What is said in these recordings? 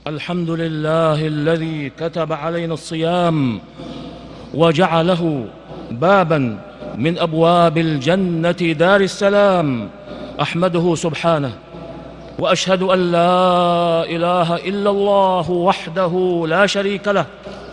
الحمد لله الذي كتب علينا الصيام وجعله بابا من أبواب الجنة دار السلام. أحمده سبحانه وأشهد أن لا إله إلا الله وحده لا شريك له،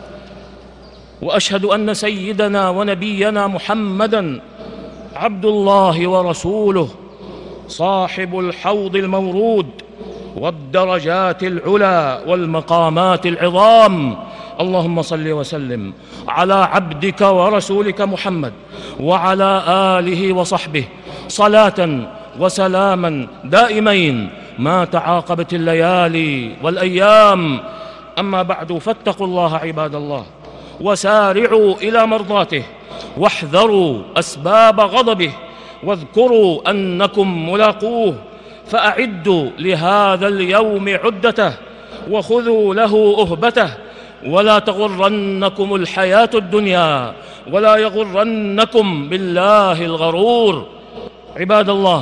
وأشهد أن سيدنا ونبينا محمدًا عبد الله ورسوله، صاحب الحوض المورود والدرجات العلى والمقامات العظام. اللهم صل وسلم على عبدك ورسولك محمد وعلى آله وصحبه صلاة وسلاما دائمين ما تعاقبت الليالي والأيام. أما بعد، فاتقوا الله عباد الله، وسارعوا إلى مرضاته، واحذروا أسباب غضبه، واذكروا أنكم ملاقوه. فأعدوا لهذا اليوم عدته، وخذوا له أهبته، ولا تغرنكم الحياة الدنيا، ولا يغرنكم بالله الغرور. عباد الله،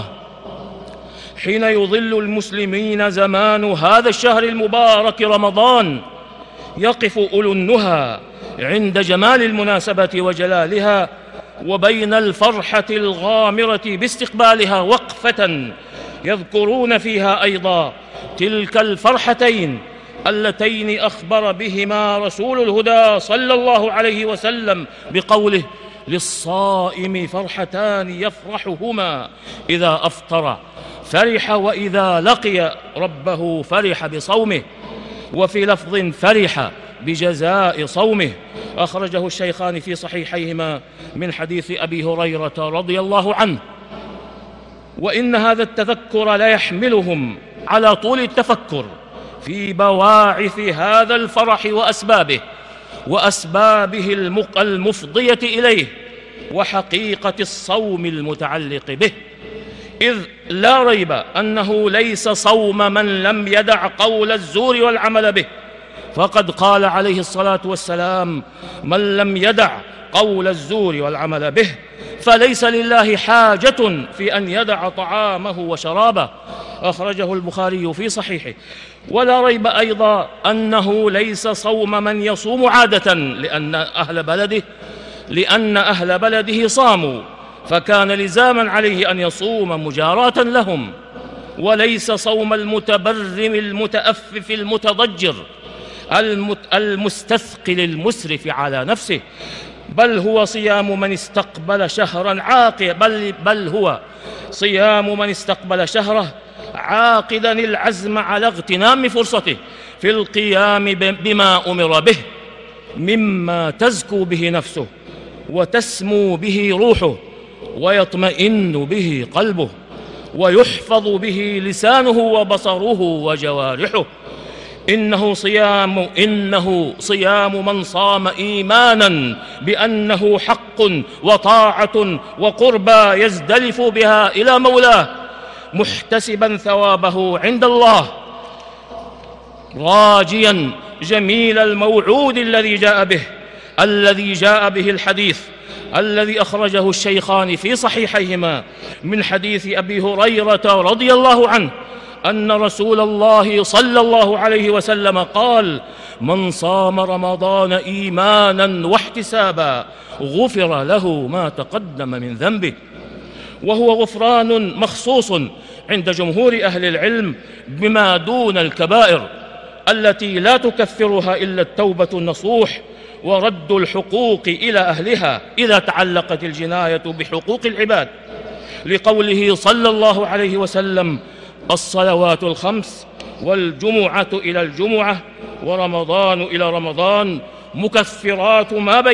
حين يظل المسلمين زمان هذا الشهر المبارك رمضان، يقف أولو النهى عند جمال المناسبة وجلالها، وبين الفرحة الغامرة باستقبالها وقفة يذكرون فيها أيضا تلك الفرحتين اللتين أخبر بهما رسول الهدى صلى الله عليه وسلم بقوله: للصائم فرحتان يفرحهما إذا أفطر فرح، وإذا لقي ربه فرح بصومه، وفي لفظ فرح بجزاء صومه. أخرجه الشيخان في صحيحيهما من حديث أبي هريرة رضي الله عنه. وإن هذا التذكر لا يحملهم على طول التفكر في بواعث هذا الفرح وأسبابه المفضية إليه، وحقيقة الصوم المتعلق به، إذ لا ريب أنه ليس صوم من لم يدع قول الزور والعمل به، فقد قال عليه الصلاة والسلام: من لم يدع قول الزور والعمل به فليس لله حاجة في أن يدع طعامه وشرابه. أخرجه البخاري في صحيحه. ولا ريب أيضا أنه ليس صوم من يصوم عادة، لأن أهل بلده صاموا فكان لزاما عليه أن يصوم مجاراة لهم. وليس صوم المتبرم المتأفف المتضجر المستثقل المسرف على نفسه، بل هو صيام من استقبل شهرا عاقدا العزم على اغتنام فرصته في القيام بما أمر به، مما تزكو به نفسه وتسمو به روحه ويطمئن به قلبه ويحفظ به لسانه وبصره وجوارحه. إنه صيام من صام إيمانا بأنه حق وطاعة وقربى يزدلف بها إلى مولاه، محتسبا ثوابه عند الله، راجيا جميل الموعود الذي جاء به الحديث الذي أخرجه الشيخان في صحيحيهما من حديث أبي هريرة رضي الله عنه أن رسول الله صلى الله عليه وسلم قال: من صام رمضان إيمانا واحتسابا غفر له ما تقدم من ذنبه. وهو غفران مخصوص عند جمهور أهل العلم بما دون الكبائر التي لا تكفرها إلا التوبة النصوح ورد الحقوق إلى أهلها إذا تعلقت الجناية بحقوق العباد، لقوله صلى الله عليه وسلم: الصلوات الخمس والجمعة إلى الجمعة ورمضان إلى رمضان مكفرات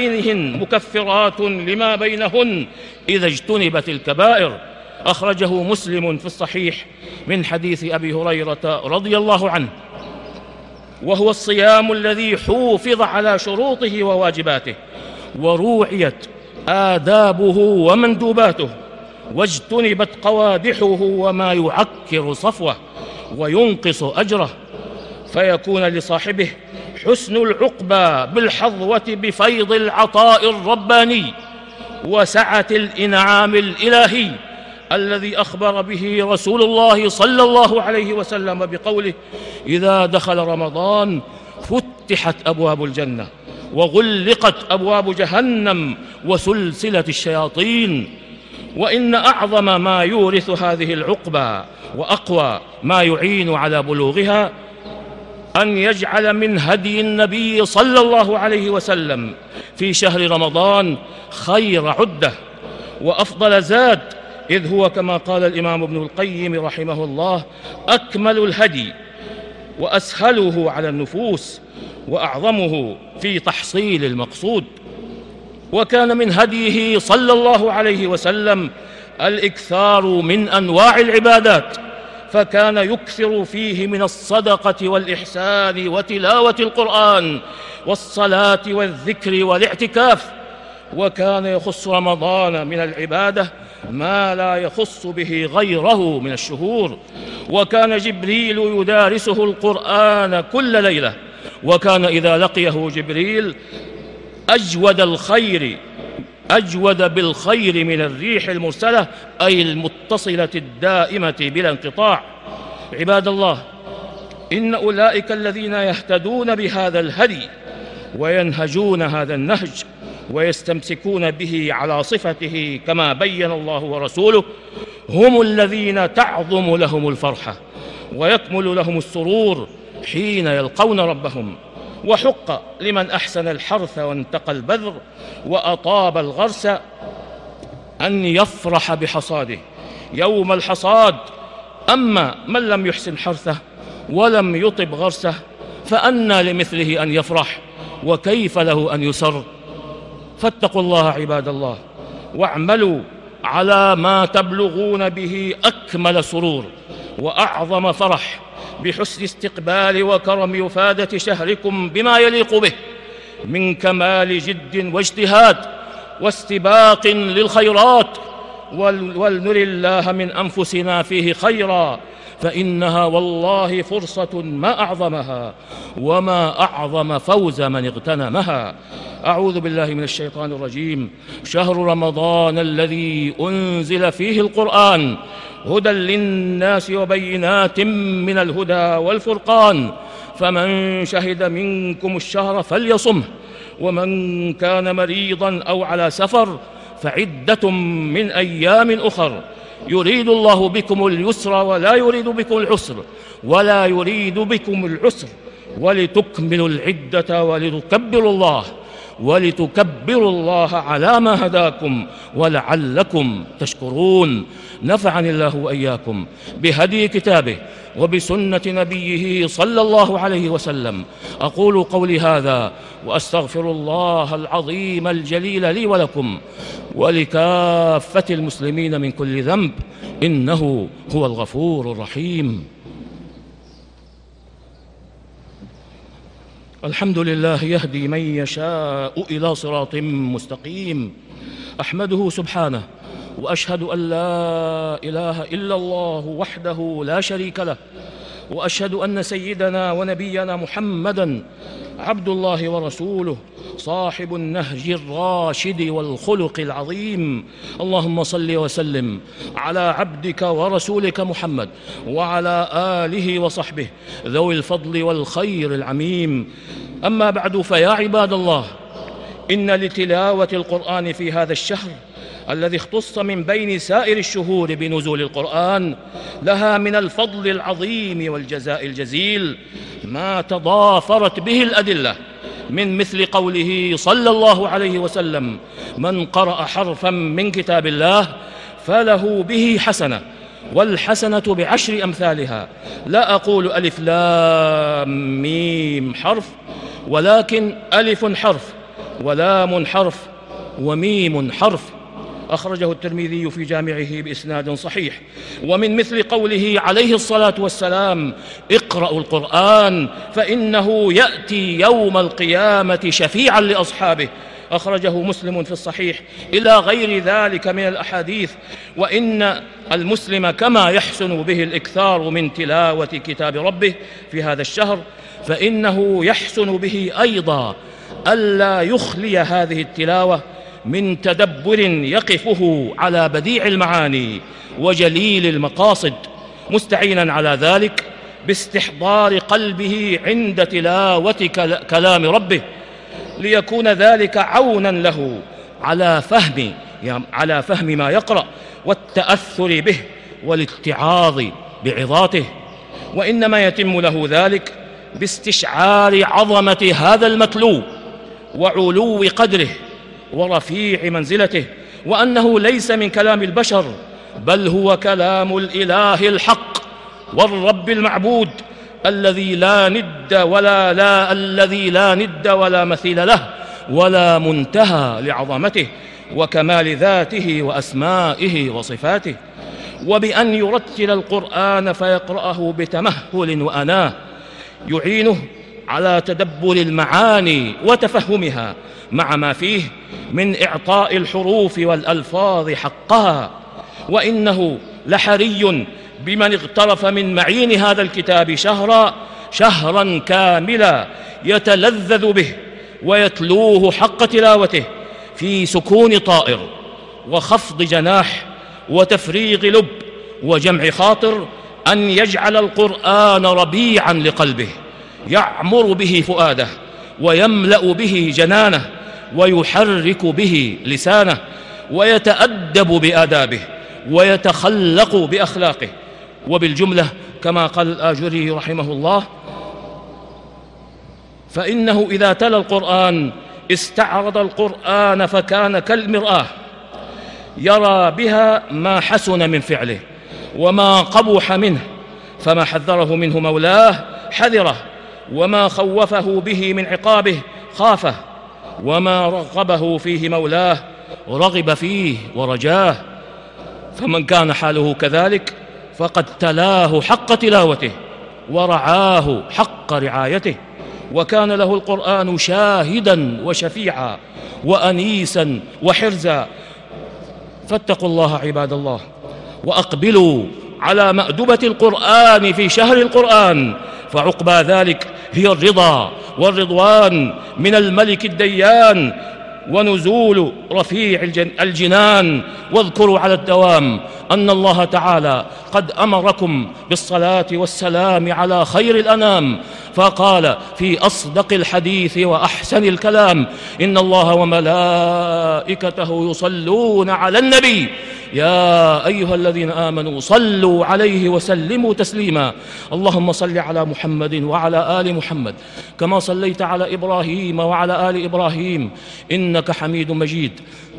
لما بينهن إذا اجتنبت الكبائر. أخرجه مسلم في الصحيح من حديث أبي هريرة رضي الله عنه. وهو الصيام الذي حوفظ على شروطه وواجباته، وروعيت آدابه ومندوباته، واجتنبت قوادحه وما يعكر صفوه وينقص أجره، فيكون لصاحبه حسن العقبى بالحظوة بفيض العطاء الرباني وسعة الإنعام الإلهي الذي أخبر به رسول الله صلى الله عليه وسلم بقوله: إذا دخل رمضان فتحت أبواب الجنة وغلقت أبواب جهنم وسلسلة الشياطين. وإن أعظم ما يورث هذه العقبى وأقوى ما يعين على بلوغها أن يجعل من هدي النبي صلى الله عليه وسلم في شهر رمضان خير عدة وأفضل زاد، إذ هو كما قال الإمام ابن القيم رحمه الله أكمل الهدي وأسهله على النفوس وأعظمه في تحصيل المقصود. وكان من هديه صلى الله عليه وسلم الإكثار من أنواع العبادات، فكان يكثر فيه من الصدقة والإحسان وتلاوة القرآن والصلاة والذكر والاعتكاف. وكان يخص رمضان من العبادة ما لا يخص به غيره من الشهور. وكان جبريل يدارسه القرآن كل ليلة، وكان إذا لقيه جبريل أجود بالخير من الريح المرسلة، أي المتصلة الدائمة بلا انقطاع. عباد الله، إن أولئك الذين يهتدون بهذا الهدي وينهجون هذا النهج ويستمسكون به على صفته كما بين الله ورسوله هم الذين تعظم لهم الفرحة ويكمل لهم السرور حين يلقون ربهم. وحق لمن أحسن الحرث وانتقى البذر وأطاب الغرس أن يفرح بحصاده يوم الحصاد. أما من لم يحسن حرثه ولم يطب غرسه فأنى لمثله أن يفرح وكيف له أن يسر. فاتقوا الله عباد الله واعملوا على ما تبلغون به أكمل سرور وأعظم فرح بحسن استقبال وكرم وفادة شهركم بما يليق به من كمال جد واجتهاد واستباق للخيرات، ولنر الله من أنفسنا فيه خيرا، فإنها والله فرصة ما أعظمها وما أعظم فوز من اغتنمها. أعوذ بالله من الشيطان الرجيم. شهر رمضان الذي أنزل فيه القرآن هدى للناس وبينات من الهدى والفرقان، فمن شهد منكم الشهر فليصمه، ومن كان مريضا أو على سفر فعدة من أيام أخر، يريد الله بكم اليسر ولا يريد بكم العسر ولتكملوا العدة ولتكبروا الله على ما هداكم ولعلكم تشكرون. نفعني الله وإياكم بهدي كتابه وبسنة نبيه صلى الله عليه وسلم. أقول قولي هذا وأستغفر الله العظيم الجليل لي ولكم ولكافة المسلمين من كل ذنب، إنه هو الغفور الرحيم. الحمد لله يهدي من يشاء إلى صراط مستقيم. أحمده سبحانه وأشهد أن لا إله إلا الله وحده لا شريك له، وأشهد أن سيدنا ونبينا محمدًا عبد الله ورسوله صاحب النهج الراشد والخلق العظيم. اللهم صل وسلم على عبدك ورسولك محمد وعلى آله وصحبه ذوي الفضل والخير العميم. أما بعد، فيا عباد الله، إن لتلاوة القرآن في هذا الشهر الذي اختص من بين سائر الشهور بنزول القرآن لها من الفضل العظيم والجزاء الجزيل ما تضافرت به الأدلة، من مثل قوله صلى الله عليه وسلم: من قرأ حرفا من كتاب الله فله به حسنة، والحسنة بعشر أمثالها. لا أقول ألف لام ميم حرف، ولكن ألف حرف ولام حرف وميم حرف. أخرجه الترمذي في جامعه بإسناد صحيح. ومن مثل قوله عليه الصلاة والسلام: اقرأوا القرآن فإنه يأتي يوم القيامة شفيعا لأصحابه. أخرجه مسلم في الصحيح، إلى غير ذلك من الأحاديث. وإن المسلم كما يحسن به الإكثار من تلاوة كتاب ربه في هذا الشهر، فإنه يحسن به أيضا ألا يخلي هذه التلاوة من تدبر يقفه على بديع المعاني وجليل المقاصد، مستعينا على ذلك باستحضار قلبه عند تلاوة كلام ربه، ليكون ذلك عونا له على فهم ما يقرأ والتأثر به والاتعاظ بعظاته. وإنما يتم له ذلك باستشعار عظمة هذا المتلو وعلو قدره ورفيع منزلته، وأنه ليس من كلام البشر، بل هو كلام الإله الحق والرب المعبود الذي لا ند ولا مثيل له ولا منتهى لعظمته وكمال ذاته وأسمائه وصفاته. وبأن يرتل القرآن فيقرأه بتمهل وأناه يعينه على تدبر المعاني وتفهمها، مع ما فيه من إعطاء الحروف والألفاظ حقها. وإنه لحري بمن اغترف من معين هذا الكتاب شهرا كاملا يتلذذ به ويتلوه حق تلاوته في سكون طائر وخفض جناح وتفريغ لب وجمع خاطر، أن يجعل القرآن ربيعا لقلبه يعمر به فؤاده ويملأ به جنانه ويحرك به لسانه ويتأدب بآدابه ويتخلق بأخلاقه. وبالجملة كما قال الآجري رحمه الله: فإنه إذا تلا القرآن استعرض القرآن فكان كالمرآة يرى بها ما حسن من فعله وما قبح منه، فما حذره منه مولاه حذره، وما خوفه به من عقابه خافه، وما رغبه فيه مولاه رغب فيه ورجاه. فمن كان حاله كذلك فقد تلاه حق تلاوته ورعاه حق رعايته، وكان له القرآن شاهدا وشفيعا وأنيسا وحرزا. فاتقوا الله عباد الله، وأقبلوا على مأدبة القرآن في شهر القرآن، فعقبى ذلك هي الرضا والرضوان من الملك الديان ونزول رفيع الجنان. واذكروا على الدوام أن الله تعالى قد أمركم بالصلاة والسلام على خير الأنام، فقال في أصدق الحديث وأحسن الكلام: إن الله وملائكته يصلون على النبي يا أيها الذين آمنوا صلوا عليه وسلموا تسليما. اللهم صل على محمد وعلى آل محمد كما صليت على إبراهيم وعلى آل إبراهيم إنك حميد مجيد.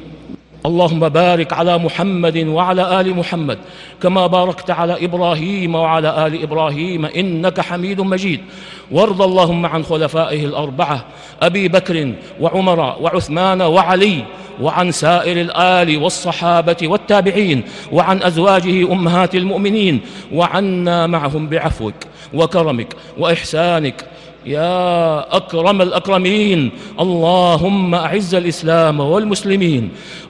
اللهم بارك على محمد وعلى آل محمد كما باركت على إبراهيم وعلى آل إبراهيم إنك حميد مجيد. وارض اللهم عن خلفائه الأربعة أبي بكر وعمر وعثمان وعلي، وعن سائر الآل والصحابة والتابعين، وعن أزواجه أمهات المؤمنين، وعنا معهم بعفوك وكرمك وإحسانك يا أكرم الأكرمين. اللهم أعز الإسلام والمسلمين،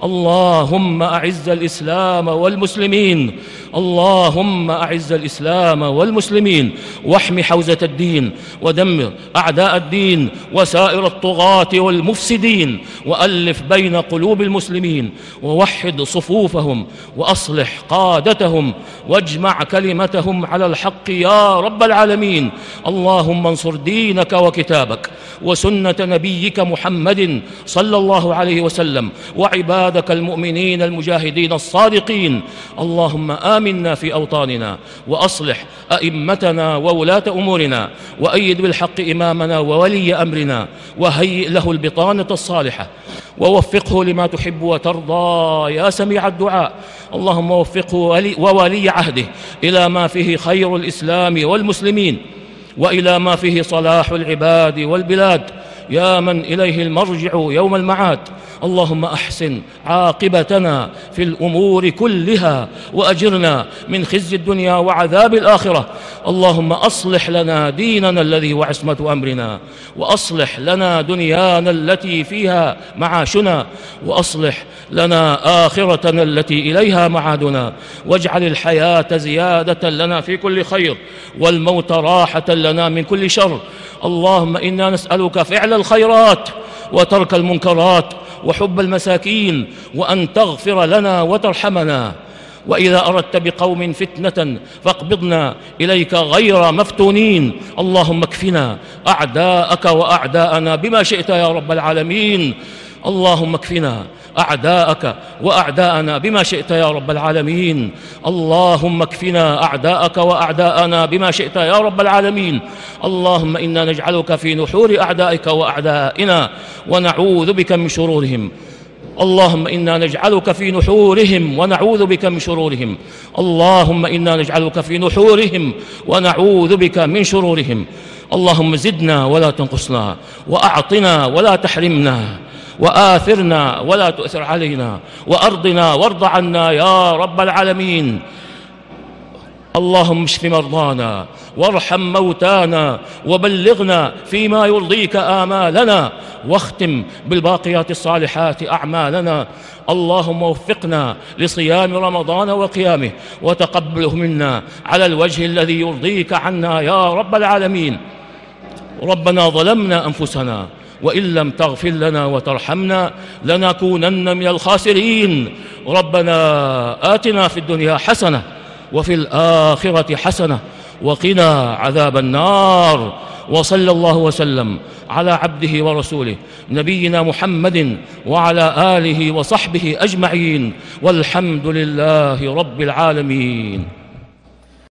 اللهم أعز الإسلام والمسلمين، اللهم أعز الإسلام والمسلمين، واحم حوزة الدين، ودمر أعداء الدين وسائر الطغاة والمفسدين، وألف بين قلوب المسلمين، ووحد صفوفهم، وأصلح قادتهم، واجمع كلمتهم على الحق يا رب العالمين. اللهم انصر دينك وكتابك وسنة نبيك محمد صلى الله عليه وسلم وعبادك المؤمنين المجاهدين الصادقين. اللهم آمنا في أوطاننا، وأصلح أئمتنا وولاة أمورنا، وأيد بالحق إمامنا وولي أمرنا، وهيئ له البطانة الصالحة، ووفقه لما تحب وترضى يا سميع الدعاء. اللهم وفقه وولي عهده إلى ما فيه خير الإسلام والمسلمين، وإلى ما فيه صلاح العباد والبلاد، يا من إليه المرجع يوم المعاد. اللهم أحسن عاقبتنا في الأمور كلها، وأجرنا من خزي الدنيا وعذاب الآخرة. اللهم أصلح لنا ديننا الذي هو عصمة أمرنا، وأصلح لنا دنيانا التي فيها معاشنا، وأصلح لنا آخرتنا التي إليها معادنا، واجعل الحياة زيادة لنا في كل خير، والموت راحة لنا من كل شر. اللهم إنا نسألك فعل الخيرات وترك المنكرات وحب المساكين، وأن تغفر لنا وترحمنا. وإذا أردت بقوم فتنة فاقبضنا إليك غير مفتونين. اللهم اكفنا أعداءك وأعداءنا بما شئت يا رب العالمين. اللهم اكفنا أعداءك وأعداءنا بما شئت يا رب العالمين. اللهم اكفنا أعداءك وأعداءنا بما شئت يا رب العالمين. اللهم إنا نجعلك في نحور أعدائك وأعدائنا ونعوذ بك من شرورهم. اللهم إنا نجعلك في نحورهم ونعوذ بك من شرورهم. اللهم إنا نجعلك في نحورهم ونعوذ بك من شرورهم. اللهم زدنا ولا تنقصنا، وأعطنا ولا تحرمنا، وآثرنا ولا تؤثر علينا، وأرضنا وارض عنا يا رب العالمين. اللهم اشف مرضانا وارحم موتانا وبلغنا فيما يرضيك آمالنا، واختم بالباقيات الصالحات أعمالنا. اللهم وفقنا لصيام رمضان وقيامه، وتقبله منا على الوجه الذي يرضيك عنا يا رب العالمين. ربنا ظلمنا أنفسنا وإن لم تغفر لنا وترحمنا لنكونن من الخاسرين. ربنا آتنا في الدنيا حسنة وفي الآخرة حسنة وقنا عذاب النار. وصلى الله وسلم على عبده ورسوله نبينا محمد وعلى آله وصحبه أجمعين، والحمد لله رب العالمين.